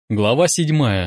Глава 7.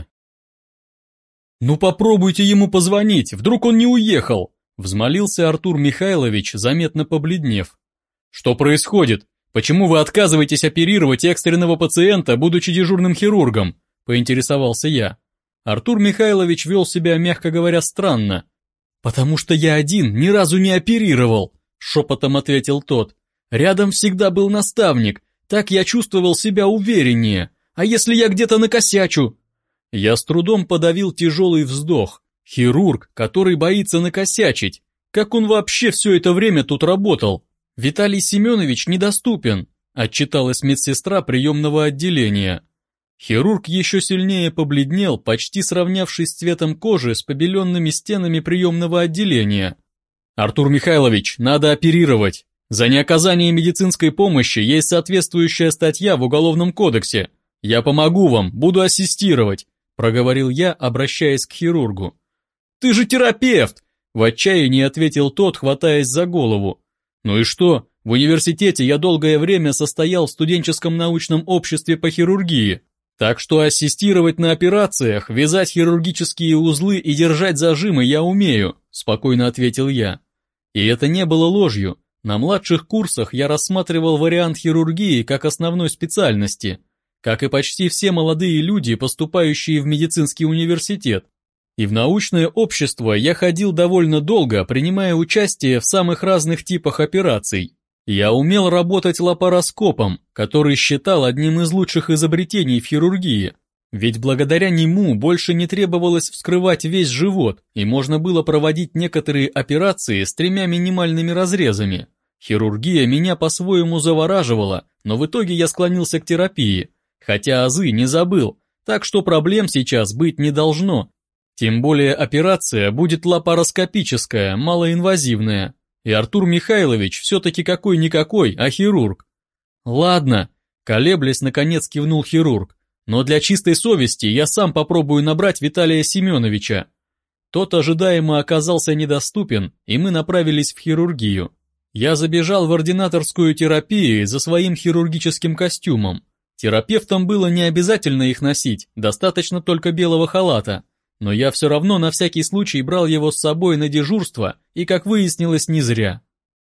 «Ну попробуйте ему позвонить, вдруг он не уехал!» Взмолился Артур Михайлович, заметно побледнев. «Что происходит? Почему вы отказываетесь оперировать экстренного пациента, будучи дежурным хирургом?» Поинтересовался я. Артур Михайлович вел себя, мягко говоря, странно. «Потому что я один ни разу не оперировал», шепотом ответил тот. «Рядом всегда был наставник, так я чувствовал себя увереннее. А если я где-то накосячу?» Я с трудом подавил тяжелый вздох. Хирург, который боится накосячить. Как он вообще все это время тут работал? «Виталий Семенович недоступен», отчиталась медсестра приемного отделения. Хирург еще сильнее побледнел, почти сравнявшись цветом кожи с побеленными стенами приемного отделения. «Артур Михайлович, надо оперировать. За неоказание медицинской помощи есть соответствующая статья в Уголовном кодексе. Я помогу вам, буду ассистировать», проговорил я, обращаясь к хирургу. «Ты же терапевт!» В отчаянии ответил тот, хватаясь за голову. «Ну и что? В университете я долгое время состоял в студенческом научном обществе по хирургии. Так что ассистировать на операциях, вязать хирургические узлы и держать зажимы я умею», спокойно ответил я. И это не было ложью. На младших курсах я рассматривал вариант хирургии как основной специальности, как и почти все молодые люди, поступающие в медицинский университет. И в научное общество я ходил довольно долго, принимая участие в самых разных типах операций. Я умел работать лапароскопом, который считал одним из лучших изобретений в хирургии. Ведь благодаря нему больше не требовалось вскрывать весь живот, и можно было проводить некоторые операции с 3 минимальными разрезами. Хирургия меня по-своему завораживала, но в итоге я склонился к терапии, хотя азы не забыл, так что проблем сейчас быть не должно. Тем более операция будет лапароскопическая, малоинвазивная. И Артур Михайлович все-таки какой-никакой, а хирург. «Ладно», колеблясь, наконец кивнул хирург, «но для чистой совести я сам попробую набрать Виталия Семеновича». Тот ожидаемо оказался недоступен, и мы направились в хирургию. Я забежал в ординаторскую терапию за своим хирургическим костюмом. Терапевтам было не обязательно их носить, достаточно только белого халата. Но я все равно на всякий случай брал его с собой на дежурство, и, как выяснилось, не зря.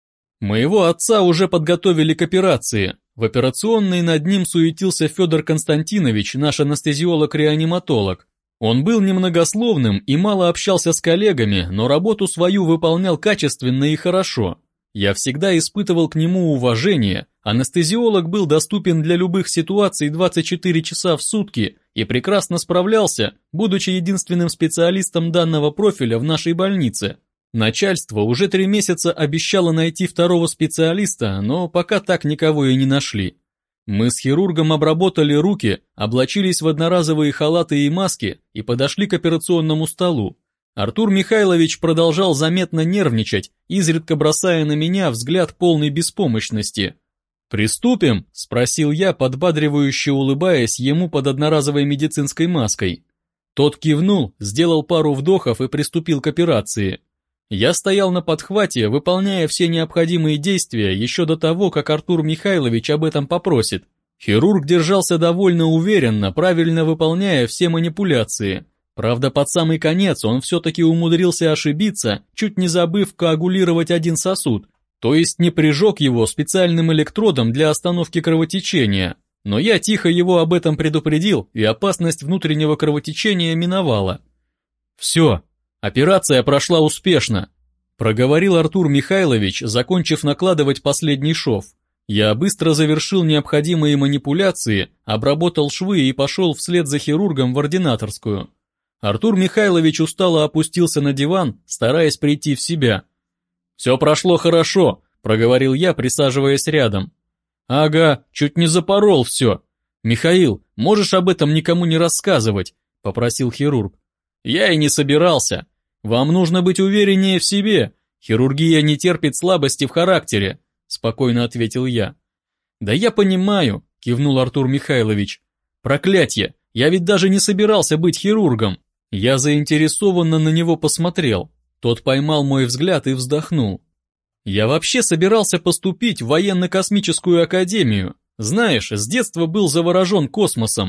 Моего отца уже подготовили к операции. В операционной над ним суетился Федор Константинович, наш анестезиолог-реаниматолог. Он был немногословным и мало общался с коллегами, но работу свою выполнял качественно и хорошо. Я всегда испытывал к нему уважение. Анестезиолог был доступен для любых ситуаций 24 часа в сутки и прекрасно справлялся, будучи единственным специалистом данного профиля в нашей больнице. Начальство уже 3 месяца обещало найти второго специалиста, но пока так никого и не нашли. Мы с хирургом обработали руки, облачились в одноразовые халаты и маски и подошли к операционному столу. Артур Михайлович продолжал заметно нервничать, изредка бросая на меня взгляд полной беспомощности. «Приступим?» – спросил я, подбадривающе улыбаясь ему под одноразовой медицинской маской. Тот кивнул, сделал пару вдохов и приступил к операции. Я стоял на подхвате, выполняя все необходимые действия еще до того, как Артур Михайлович об этом попросит. Хирург держался довольно уверенно, правильно выполняя все манипуляции. Правда, под самый конец он все-таки умудрился ошибиться, чуть не забыв коагулировать один сосуд, то есть не прижег его специальным электродом для остановки кровотечения. Но я тихо его об этом предупредил, и опасность внутреннего кровотечения миновала. «Все, операция прошла успешно», проговорил Артур Михайлович, закончив накладывать последний шов. Я быстро завершил необходимые манипуляции, обработал швы и пошел вслед за хирургом в ординаторскую. Артур Михайлович устало опустился на диван, стараясь прийти в себя. «Все прошло хорошо», — проговорил я, присаживаясь рядом. «Ага, чуть не запорол все. Михаил, можешь об этом никому не рассказывать?» — попросил хирург. «Я и не собирался. Вам нужно быть увереннее в себе. Хирургия не терпит слабости в характере», — спокойно ответил я. «Да я понимаю», — кивнул Артур Михайлович. «Проклятье, я ведь даже не собирался быть хирургом». Я заинтересованно на него посмотрел. Тот поймал мой взгляд и вздохнул. «Я вообще собирался поступить в военно-космическую академию. Знаешь, с детства был заворожен космосом.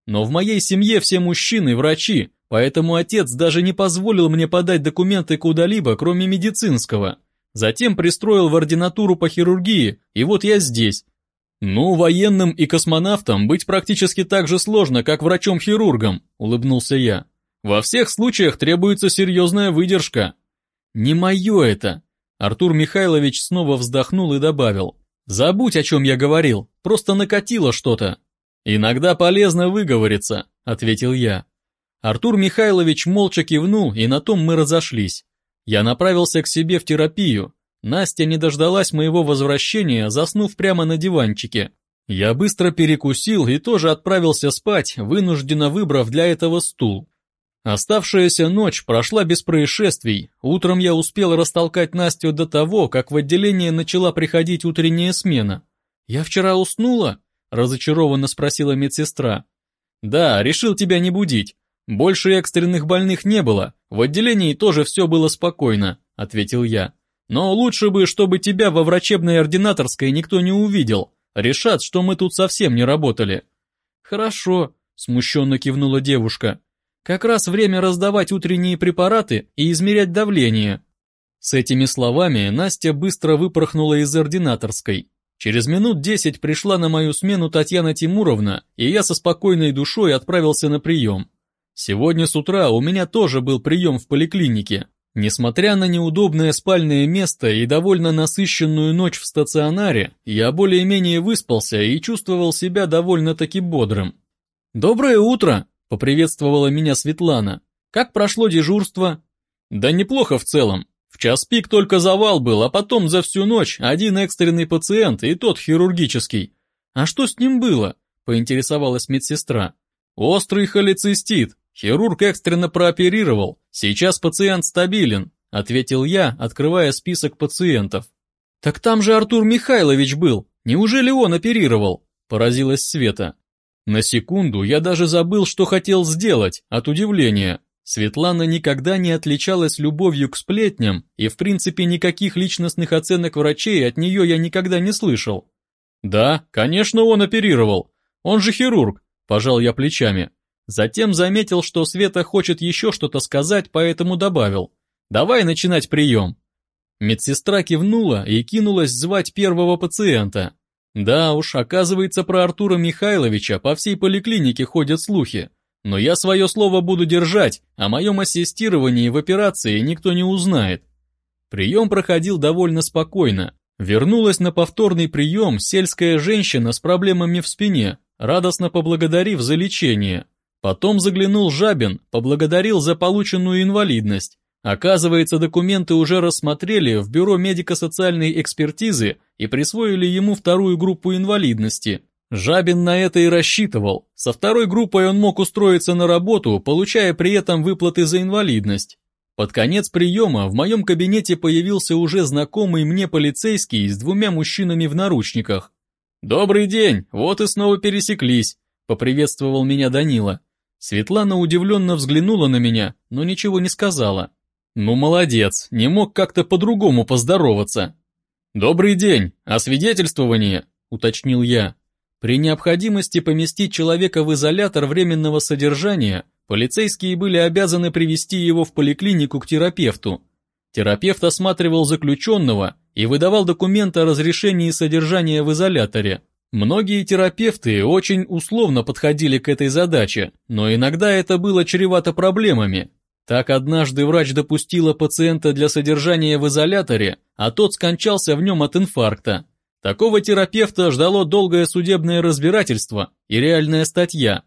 Но в моей семье все мужчины врачи, поэтому отец даже не позволил мне подать документы куда-либо, кроме медицинского. Затем пристроил в ординатуру по хирургии, и вот я здесь. Ну, военным и космонавтом быть практически так же сложно, как врачом-хирургом, улыбнулся я. Во всех случаях требуется серьезная выдержка. Не мое это. Артур Михайлович снова вздохнул и добавил. Забудь, о чем я говорил, просто накатило что-то. Иногда полезно выговориться, ответил я. Артур Михайлович молча кивнул, и на том мы разошлись. Я направился к себе в терапию. Настя не дождалась моего возвращения, заснув прямо на диванчике. Я быстро перекусил и тоже отправился спать, вынужденно выбрав для этого стул. Оставшаяся ночь прошла без происшествий. Утром я успел растолкать Настю до того, как в отделение начала приходить утренняя смена. «Я вчера уснула?» – разочарованно спросила медсестра. «Да, решил тебя не будить. Больше экстренных больных не было, в отделении тоже все было спокойно», – ответил я. «Но лучше бы, чтобы тебя во врачебной ординаторской никто не увидел. Решат, что мы тут совсем не работали». «Хорошо», – смущенно кивнула девушка. «Как раз время раздавать утренние препараты и измерять давление». С этими словами Настя быстро выпорхнула из ординаторской. Через минут 10 пришла на мою смену Татьяна Тимуровна, и я со спокойной душой отправился на прием. Сегодня с утра у меня тоже был прием в поликлинике. Несмотря на неудобное спальное место и довольно насыщенную ночь в стационаре, я более-менее выспался и чувствовал себя довольно-таки бодрым. «Доброе утро!» – поприветствовала меня Светлана. «Как прошло дежурство?» «Да неплохо в целом. В час пик только завал был, а потом за всю ночь один экстренный пациент, и тот хирургический». «А что с ним было?» – поинтересовалась медсестра. «Острый холецистит. Хирург экстренно прооперировал. Сейчас пациент стабилен», – ответил я, открывая список пациентов. «Так там же Артур Михайлович был. Неужели он оперировал?» – поразилась Света. На секунду я даже забыл, что хотел сделать, от удивления. Светлана никогда не отличалась любовью к сплетням, и в принципе никаких личностных оценок врачей от нее я никогда не слышал. «Да, конечно, он оперировал. Он же хирург», – пожал я плечами. Затем заметил, что Света хочет еще что-то сказать, поэтому добавил: «Давай начинать прием». Медсестра кивнула и кинулась звать первого пациента. Да уж, оказывается, про Артура Михайловича по всей поликлинике ходят слухи. Но я свое слово буду держать, о моем ассистировании в операции никто не узнает. Прием проходил довольно спокойно. Вернулась на повторный прием сельская женщина с проблемами в спине, радостно поблагодарив за лечение. Потом заглянул Жабин, поблагодарил за полученную инвалидность. Оказывается, документы уже рассмотрели в бюро медико-социальной экспертизы и присвоили ему вторую группу инвалидности. Жабин на это и рассчитывал. Со второй группой он мог устроиться на работу, получая при этом выплаты за инвалидность. Под конец приема в моем кабинете появился уже знакомый мне полицейский с двумя мужчинами в наручниках. «Добрый день, вот и снова пересеклись», — поприветствовал меня Данила. Светлана удивленно взглянула на меня, но ничего не сказала. «Ну молодец, не мог как-то по-другому поздороваться». «Добрый день, освидетельствование», — уточнил я. При необходимости поместить человека в изолятор временного содержания, полицейские были обязаны привести его в поликлинику к терапевту. Терапевт осматривал заключенного и выдавал документы о разрешении содержания в изоляторе. Многие терапевты очень условно подходили к этой задаче, но иногда это было чревато проблемами. Так однажды врач допустила пациента для содержания в изоляторе, а тот скончался в нем от инфаркта. Такого терапевта ждало долгое судебное разбирательство и реальная статья.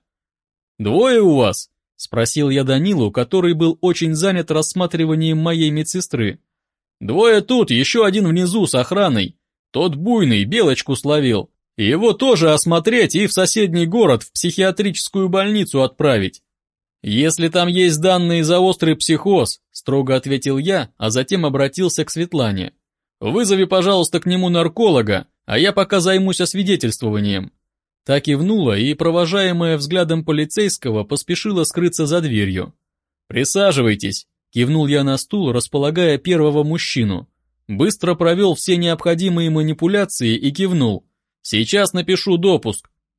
«Двое у вас?» – спросил я Данилу, который был очень занят рассматриванием моей медсестры. «Двое тут, еще один внизу с охраной. Тот буйный, белочку словил. Его тоже осмотреть и в соседний город, в психиатрическую больницу отправить». «Если там есть данные за острый психоз», – строго ответил я, а затем обратился к Светлане. «Вызови, пожалуйста, к нему нарколога, а я пока займусь освидетельствованием». Та кивнула и, провожаемая взглядом полицейского, поспешила скрыться за дверью. «Присаживайтесь», – кивнул я на стул, располагая первого мужчину. Быстро провел все необходимые манипуляции и кивнул. «Сейчас напишу допуск».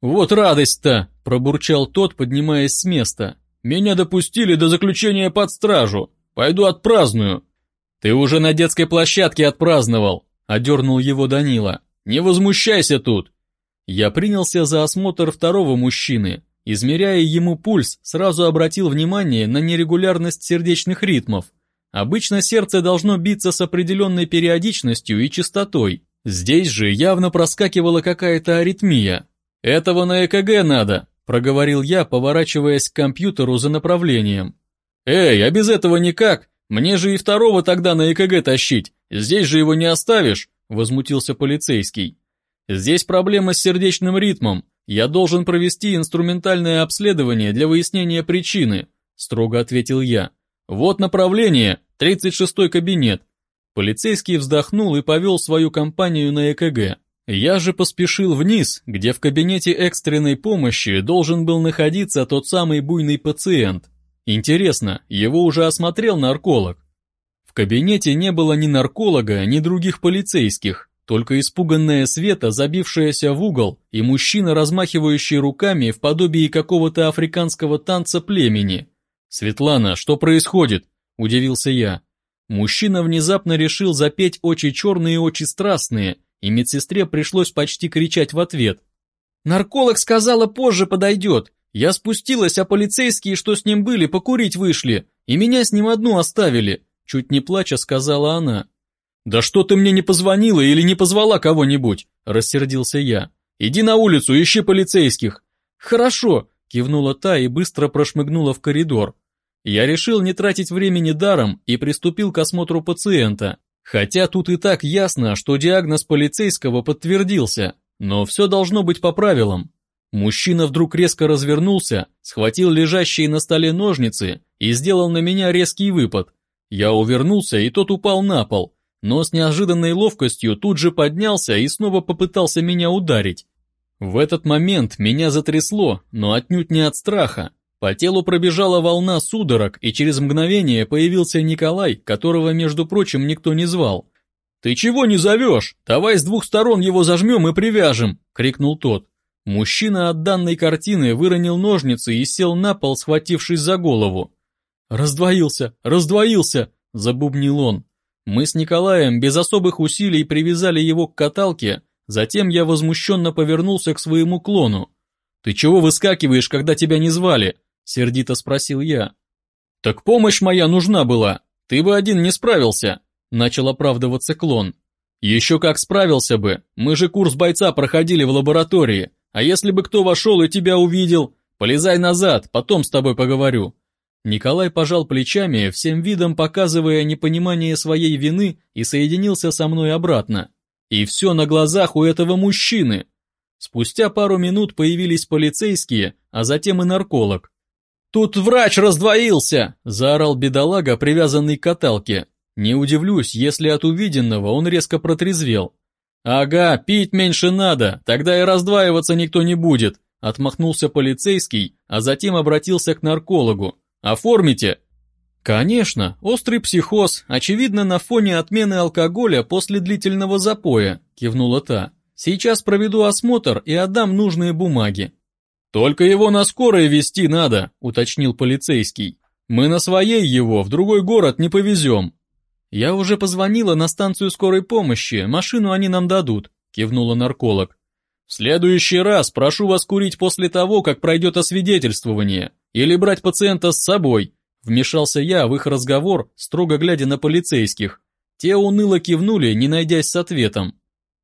«Вот радость-то!» – пробурчал тот, поднимаясь с места. «Меня допустили до заключения под стражу. Пойду отпраздную». «Ты уже на детской площадке отпраздновал», – одернул его Данила. «Не возмущайся тут». Я принялся за осмотр второго мужчины. Измеряя ему пульс, сразу обратил внимание на нерегулярность сердечных ритмов. Обычно сердце должно биться с определенной периодичностью и частотой. Здесь же явно проскакивала какая-то аритмия. «Этого на ЭКГ надо», – проговорил я, поворачиваясь к компьютеру за направлением. «Эй, а без этого никак? Мне же и второго тогда на ЭКГ тащить. Здесь же его не оставишь», – возмутился полицейский. «Здесь проблема с сердечным ритмом. Я должен провести инструментальное обследование для выяснения причины», – строго ответил я. «Вот направление, 36-й кабинет». Полицейский вздохнул и повел свою компанию на ЭКГ. Я же поспешил вниз, где в кабинете экстренной помощи должен был находиться тот самый буйный пациент. Интересно, его уже осмотрел нарколог? В кабинете не было ни нарколога, ни других полицейских, только испуганная Света, забившаяся в угол, и мужчина, размахивающий руками в подобии какого-то африканского танца племени. «Светлана, что происходит?» – удивился я. Мужчина внезапно решил запеть «Очи черные, очи страстные», и медсестре пришлось почти кричать в ответ. «Нарколог сказала, позже подойдет. Я спустилась, а полицейские, что с ним были, покурить вышли, и меня с ним одну оставили», чуть не плача сказала она. «Да что ты мне не позвонила или не позвала кого-нибудь?» – рассердился я. «Иди на улицу, ищи полицейских». «Хорошо», – кивнула та и быстро прошмыгнула в коридор. Я решил не тратить времени даром и приступил к осмотру пациента. Хотя тут и так ясно, что диагноз полицейского подтвердился, но все должно быть по правилам. Мужчина вдруг резко развернулся, схватил лежащие на столе ножницы и сделал на меня резкий выпад. Я увернулся, и тот упал на пол, но с неожиданной ловкостью тут же поднялся и снова попытался меня ударить. В этот момент меня затрясло, но отнюдь не от страха. По телу пробежала волна судорог, и через мгновение появился Николай, которого, между прочим, никто не звал. «Ты чего не зовешь? Давай с двух сторон его зажмем и привяжем!» — крикнул тот. Мужчина от данной картины выронил ножницы и сел на пол, схватившись за голову. «Раздвоился! Раздвоился!» — забубнил он. Мы с Николаем без особых усилий привязали его к каталке, затем я возмущенно повернулся к своему клону. «Ты чего выскакиваешь, когда тебя не звали?» — сердито спросил я. «Так помощь моя нужна была, ты бы один не справился», — начал оправдываться клон. «Еще как справился бы, мы же курс бойца проходили в лаборатории, а если бы кто вошел и тебя увидел, полезай назад, потом с тобой поговорю». Николай пожал плечами, всем видом показывая непонимание своей вины, и соединился со мной обратно. И все на глазах у этого мужчины. Спустя пару минут появились полицейские, а затем и нарколог. «Тут врач раздвоился!» – заорал бедолага, привязанный к каталке. Не удивлюсь, если от увиденного он резко протрезвел. «Ага, пить меньше надо, тогда и раздваиваться никто не будет», – отмахнулся полицейский, а затем обратился к наркологу. «Оформите?» «Конечно, острый психоз, очевидно, на фоне отмены алкоголя после длительного запоя», – кивнула та. «Сейчас проведу осмотр и отдам нужные бумаги». «Только его на скорой везти надо», — уточнил полицейский. «Мы на своей его в другой город не повезем». «Я уже позвонила на станцию скорой помощи, машину они нам дадут», — кивнула нарколог. «В следующий раз прошу вас курить после того, как пройдет освидетельствование, или брать пациента с собой», — вмешался я в их разговор, строго глядя на полицейских. Те уныло кивнули, не найдясь с ответом.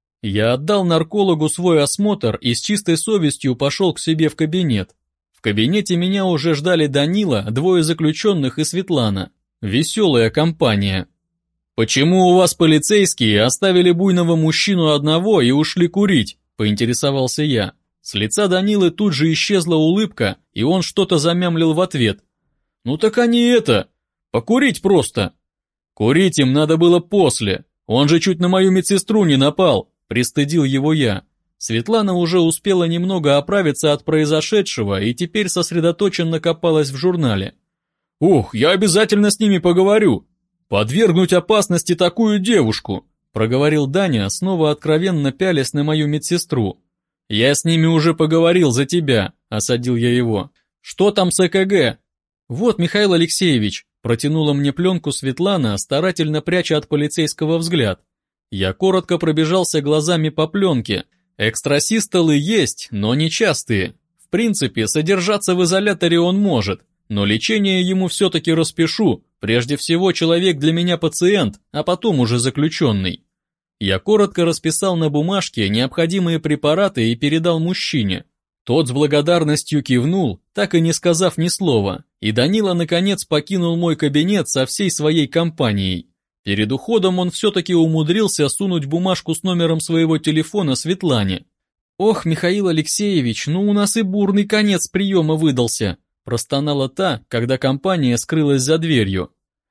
Я отдал наркологу свой осмотр и с чистой совестью пошел к себе в кабинет. В кабинете меня уже ждали Данила, двое заключенных и Светлана. Веселая компания. «Почему у вас полицейские оставили буйного мужчину одного и ушли курить?» – поинтересовался я. С лица Данилы тут же исчезла улыбка, и он что-то замямлил в ответ. «Ну так они это, покурить просто». «Курить им надо было после, он же чуть на мою медсестру не напал», – пристыдил его я. Светлана уже успела немного оправиться от произошедшего и теперь сосредоточенно копалась в журнале. «Ух, я обязательно с ними поговорю. Подвергнуть опасности такую девушку», – проговорил Даня, снова откровенно пялясь на мою медсестру. «Я с ними уже поговорил за тебя», — осадил я его. «Что там с ЭКГ?» «Вот, Михаил Алексеевич», — протянула мне пленку Светлана, старательно пряча от полицейского взгляд. Я коротко пробежался глазами по пленке. Экстрасистолы есть, но не частые. В принципе, содержаться в изоляторе он может, но лечение ему все-таки распишу. Прежде всего, человек для меня пациент, а потом уже заключенный. Я коротко расписал на бумажке необходимые препараты и передал мужчине. Тот с благодарностью кивнул, так и не сказав ни слова, и Данила наконец покинул мой кабинет со всей своей компанией. Перед уходом он все-таки умудрился сунуть бумажку с номером своего телефона Светлане. «Ох, Михаил Алексеевич, ну у нас и бурный конец приема выдался», простонала та, когда компания скрылась за дверью.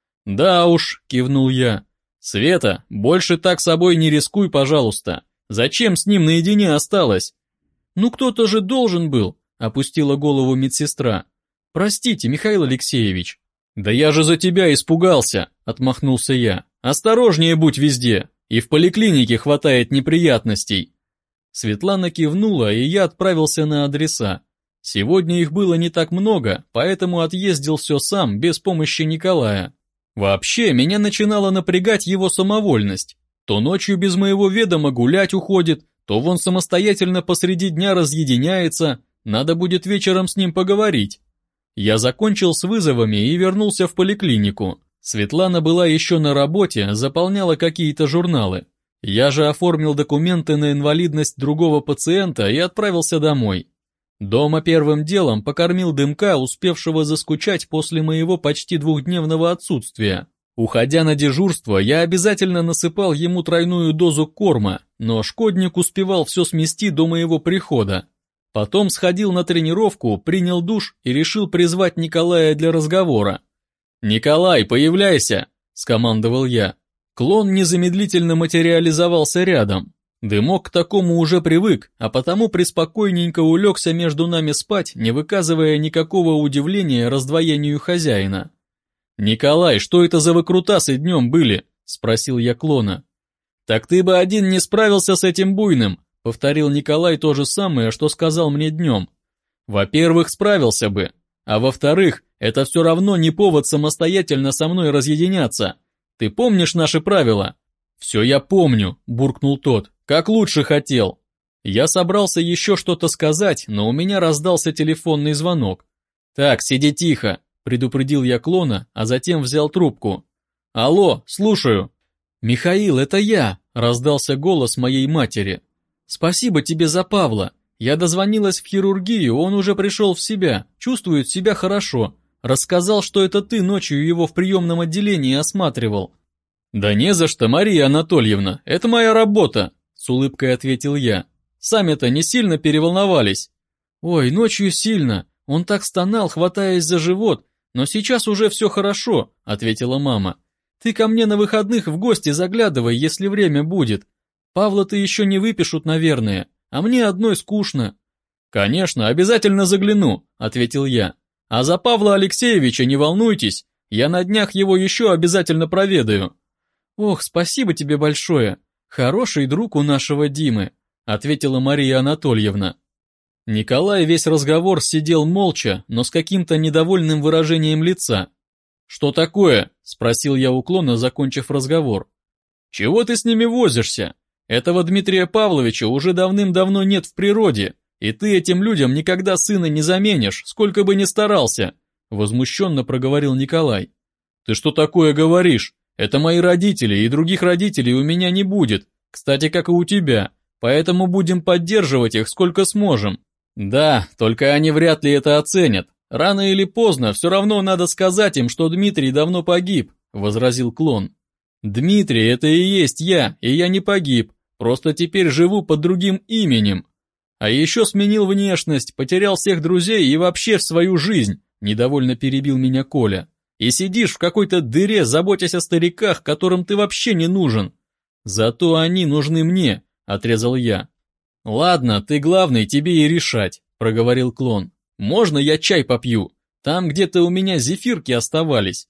«Да уж», кивнул я. «Света, больше так собой не рискуй, пожалуйста. Зачем с ним наедине осталась?» «Ну кто-то же должен был», опустила голову медсестра. «Простите, Михаил Алексеевич». «Да я же за тебя испугался», отмахнулся я. «Осторожнее будь везде, и в поликлинике хватает неприятностей». Светлана кивнула, и я отправился на адреса. Сегодня их было не так много, поэтому отъездил все сам, без помощи Николая. Вообще, меня начинала напрягать его самовольность. То ночью без моего ведома гулять уходит, то вон самостоятельно посреди дня разъединяется, надо будет вечером с ним поговорить. Я закончил с вызовами и вернулся в поликлинику. Светлана была еще на работе, заполняла какие-то журналы. Я же оформил документы на инвалидность другого пациента и отправился домой. Дома первым делом покормил Дымка, успевшего заскучать после моего почти двухдневного отсутствия. Уходя на дежурство, я обязательно насыпал ему тройную дозу корма, но шкодник успевал все смести до моего прихода. Потом сходил на тренировку, принял душ и решил призвать Николая для разговора. «Николай, появляйся!» – скомандовал я. Клон незамедлительно материализовался рядом. Дымок к такому уже привык, а потому преспокойненько улегся между нами спать, не выказывая никакого удивления раздвоению хозяина. «Николай, что это за выкрутасы днем были?» – спросил я клона. «Так ты бы один не справился с этим буйным», – повторил Николай то же самое, что сказал мне днем. «Во-первых, справился бы, а во-вторых, это все равно не повод самостоятельно со мной разъединяться. Ты помнишь наши правила?» «Все я помню», – буркнул тот, – «как лучше хотел». Я собрался еще что-то сказать, но у меня раздался телефонный звонок. «Так, сиди тихо», – предупредил я клона, а затем взял трубку. «Алло, слушаю». «Михаил, это я», – раздался голос моей матери. «Спасибо тебе за Павла. Я дозвонилась в хирургию, он уже пришел в себя, чувствует себя хорошо. Рассказал, что это ты ночью его в приемном отделении осматривал». «Да не за что, Мария Анатольевна, это моя работа», – с улыбкой ответил я. «Сами-то не сильно переволновались». «Ой, ночью сильно, он так стонал, хватаясь за живот, но сейчас уже все хорошо», – ответила мама. «Ты ко мне на выходных в гости заглядывай, если время будет. Павла-то еще не выпишут, наверное, а мне одной скучно». «Конечно, обязательно загляну», – ответил я. «А за Павла Алексеевича не волнуйтесь, я на днях его еще обязательно проведаю». «Ох, спасибо тебе большое, хороший друг у нашего Димы», ответила Мария Анатольевна. Николай весь разговор сидел молча, но с каким-то недовольным выражением лица. «Что такое?» – спросил я у клона, закончив разговор. «Чего ты с ними возишься? Этого Дмитрия Павловича уже давным-давно нет в природе, и ты этим людям никогда сына не заменишь, сколько бы ни старался», – возмущенно проговорил Николай. «Ты что такое говоришь? Это мои родители, и других родителей у меня не будет, кстати, как и у тебя, поэтому будем поддерживать их сколько сможем». «Да, только они вряд ли это оценят. Рано или поздно все равно надо сказать им, что Дмитрий давно погиб», — возразил клон. «Дмитрий, это и есть я, и я не погиб, просто теперь живу под другим именем. А еще сменил внешность, потерял всех друзей и вообще свою жизнь», — недовольно перебил меня Коля. «И сидишь в какой-то дыре, заботясь о стариках, которым ты вообще не нужен». «Зато они нужны мне», — отрезал я. «Ладно, ты главный, тебе и решать», — проговорил клон. «Можно я чай попью? Там где-то у меня зефирки оставались».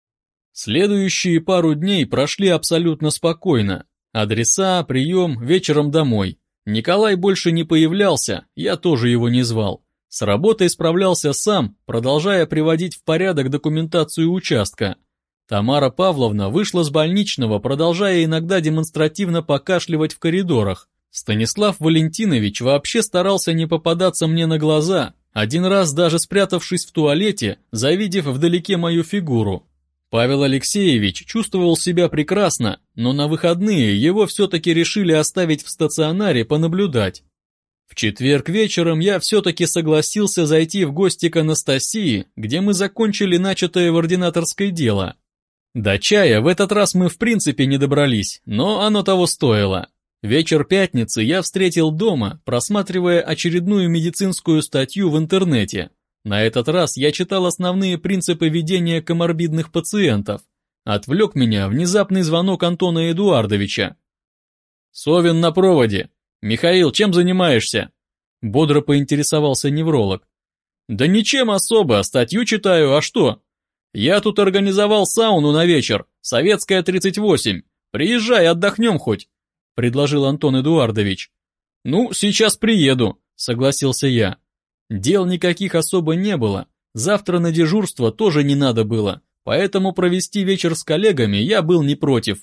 Следующие пару дней прошли абсолютно спокойно. Адреса, прием, вечером домой. Николай больше не появлялся, я тоже его не звал. С работой справлялся сам, продолжая приводить в порядок документацию участка. Тамара Павловна вышла с больничного, продолжая иногда демонстративно покашливать в коридорах. Станислав Валентинович вообще старался не попадаться мне на глаза, один раз даже спрятавшись в туалете, завидев вдалеке мою фигуру. Павел Алексеевич чувствовал себя прекрасно, но на выходные его все-таки решили оставить в стационаре понаблюдать. В четверг вечером я все-таки согласился зайти в гости к Анастасии, где мы закончили начатое в ординаторской дело. До чая в этот раз мы в принципе не добрались, но оно того стоило. Вечер пятницы я встретил дома, просматривая очередную медицинскую статью в интернете. На этот раз я читал основные принципы ведения коморбидных пациентов. Отвлек меня внезапный звонок Антона Эдуардовича. «Совин на проводе. Михаил, чем занимаешься?» Бодро поинтересовался невролог. «Да ничем особо, статью читаю, а что? Я тут организовал сауну на вечер, Советская, 38. Приезжай, отдохнем хоть», предложил Антон Эдуардович. «Ну, сейчас приеду», согласился я. Дел никаких особо не было, завтра на дежурство тоже не надо было, поэтому провести вечер с коллегами я был не против.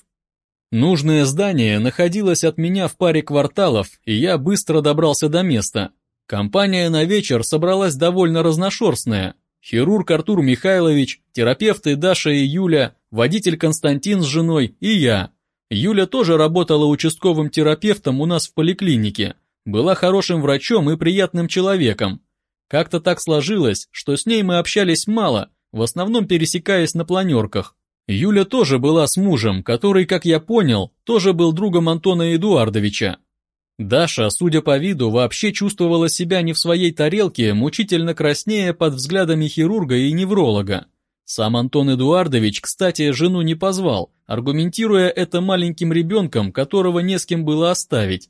Нужное здание находилось от меня в паре кварталов, и я быстро добрался до места. Компания на вечер собралась довольно разношерстная. Хирург Артур Михайлович, терапевты Даша и Юля, водитель Константин с женой и я. Юля тоже работала участковым терапевтом у нас в поликлинике, была хорошим врачом и приятным человеком. Как-то так сложилось, что с ней мы общались мало, в основном пересекаясь на планерках. Юля тоже была с мужем, который, как я понял, тоже был другом Антона Эдуардовича. Даша, судя по виду, вообще чувствовала себя не в своей тарелке, мучительно краснея под взглядами хирурга и невролога. Сам Антон Эдуардович, кстати, жену не позвал, аргументируя это маленьким ребенком, которого не с кем было оставить.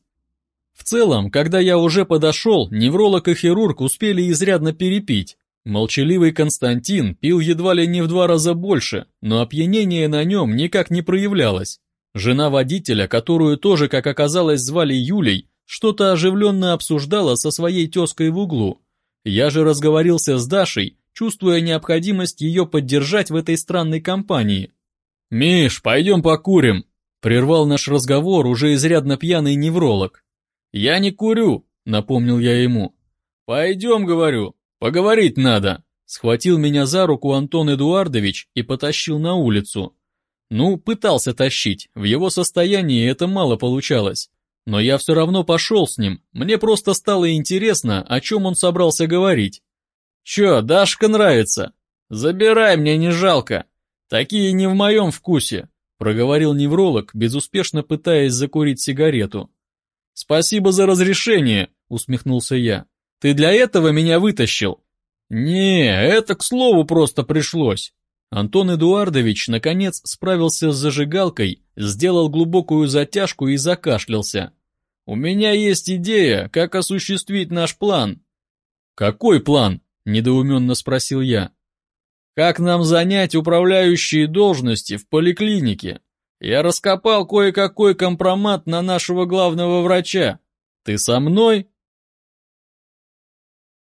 В целом, когда я уже подошел, невролог и хирург успели изрядно перепить. Молчаливый Константин пил едва ли не в 2 раза больше, но опьянение на нем никак не проявлялось. Жена водителя, которую тоже, как оказалось, звали Юлей, что-то оживленно обсуждала со своей тезкой в углу. Я же разговорился с Дашей, чувствуя необходимость ее поддержать в этой странной компании. «Миш, пойдем покурим», — прервал наш разговор уже изрядно пьяный невролог. «Я не курю», — напомнил я ему. «Пойдем, говорю. «Поговорить надо», — схватил меня за руку Антон Эдуардович и потащил на улицу. Ну, пытался тащить, в его состоянии это мало получалось. Но я все равно пошел с ним, мне просто стало интересно, о чем он собрался говорить. «Че, Дашка нравится? Забирай, мне не жалко. Такие не в моем вкусе», — проговорил невролог, безуспешно пытаясь закурить сигарету. «Спасибо за разрешение», — усмехнулся я. «Ты для этого меня вытащил?» «Не, это к слову просто пришлось». Антон Эдуардович, наконец, справился с зажигалкой, сделал глубокую затяжку и закашлялся. «У меня есть идея, как осуществить наш план». «Какой план?» – недоуменно спросил я. «Как нам занять управляющие должности в поликлинике? Я раскопал кое-какой компромат на нашего главного врача. Ты со мной?»